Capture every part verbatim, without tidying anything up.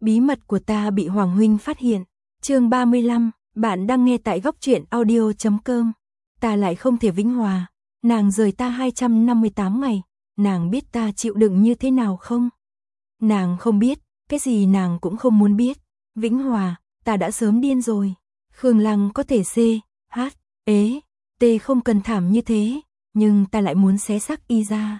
Bí mật của ta bị Hoàng huynh phát hiện. Chương ba mươi lăm, bạn đang nghe tại góc truyện audio chấm com. Ta lại không thể vĩnh hòa, nàng rời ta hai trăm năm mươi tám ngày, nàng biết ta chịu đựng như thế nào không? Nàng không biết, cái gì nàng cũng không muốn biết. Vĩnh hòa, ta đã sớm điên rồi. Khương Lăng có thể C, H, ế, T không cần thảm như thế, nhưng ta lại muốn xé xác y ra.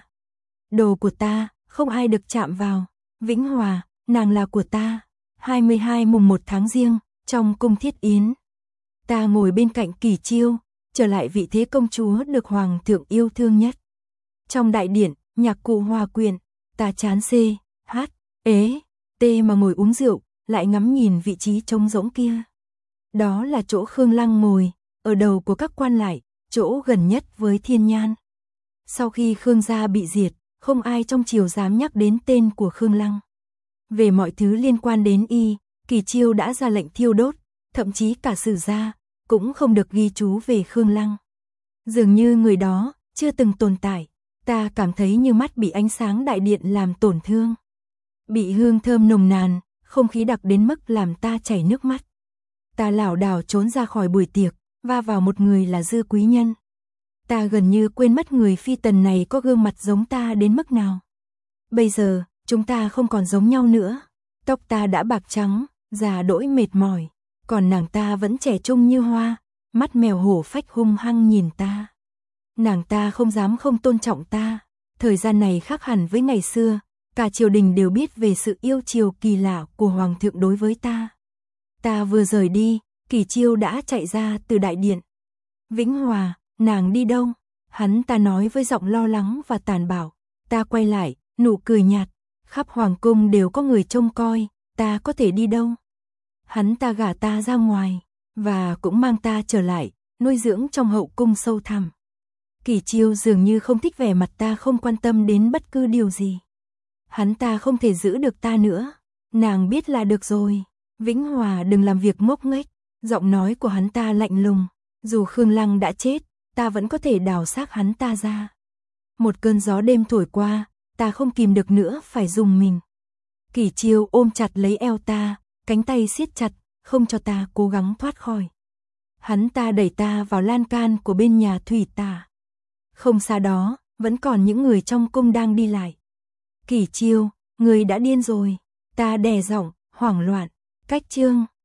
Đồ của ta, không ai được chạm vào. Vĩnh hòa, nàng là của ta. hai mươi hai mùng một tháng Giêng, trong cung Thiết Yến. Ta ngồi bên cạnh Kỳ Chiêu, trở lại vị thế công chúa được hoàng thượng yêu thương nhất. Trong đại điện, nhạc cụ hòa quyện, ta chán C, H, ế, T mà ngồi uống rượu, lại ngắm nhìn vị trí trống rỗng kia. Đó là chỗ Khương Lăng ngồi, ở đầu của các quan lại, chỗ gần nhất với Thiên Nhan. Sau khi Khương gia bị diệt, không ai trong triều dám nhắc đến tên của Khương Lăng. Về mọi thứ liên quan đến y, Kỳ Chiêu đã ra lệnh thiêu đốt, thậm chí cả sử gia cũng không được ghi chú về Khương Lăng. Dường như người đó chưa từng tồn tại, ta cảm thấy như mắt bị ánh sáng đại điện làm tổn thương. Bị hương thơm nồng nàn, không khí đặc đến mức làm ta chảy nước mắt. Ta lảo đảo trốn ra khỏi buổi tiệc, va vào một người là Dư Quý Nhân. Ta gần như quên mất người phi tần này có gương mặt giống ta đến mức nào. Bây giờ, chúng ta không còn giống nhau nữa. Tóc ta đã bạc trắng, già đỗi mệt mỏi, còn nàng ta vẫn trẻ trung như hoa, mắt mèo hổ phách hung hăng nhìn ta. Nàng ta không dám không tôn trọng ta. Thời gian này khác hẳn với ngày xưa, cả triều đình đều biết về sự yêu chiều kỳ lạ của hoàng thượng đối với ta. Ta vừa rời đi, Kỳ Chiêu đã chạy ra từ đại điện. Vĩnh hòa, nàng đi đâu? Hắn ta nói với giọng lo lắng và tàn bạo. Ta quay lại, nụ cười nhạt. Khắp hoàng cung đều có người trông coi, ta có thể đi đâu? Hắn ta gả ta ra ngoài, và cũng mang ta trở lại, nuôi dưỡng trong hậu cung sâu thẳm. Kỳ Chiêu dường như không thích vẻ mặt ta không quan tâm đến bất cứ điều gì. Hắn ta không thể giữ được ta nữa. Nàng biết là được rồi. Vĩnh hòa, đừng làm việc ngốc nghếch. Giọng nói của hắn ta lạnh lùng. Dù Khương Lăng đã chết, ta vẫn có thể đào xác hắn ta ra. Một cơn gió đêm thổi qua, ta không kìm được nữa phải rùng mình. Kỳ Chiêu ôm chặt lấy eo ta, cánh tay siết chặt, không cho ta cố gắng thoát khỏi. Hắn ta đẩy ta vào lan can của bên nhà thủy tả. Không xa đó, vẫn còn những người trong cung đang đi lại. Kỳ Chiêu, người đã điên rồi. Ta đè giọng, hoảng loạn. Cách chương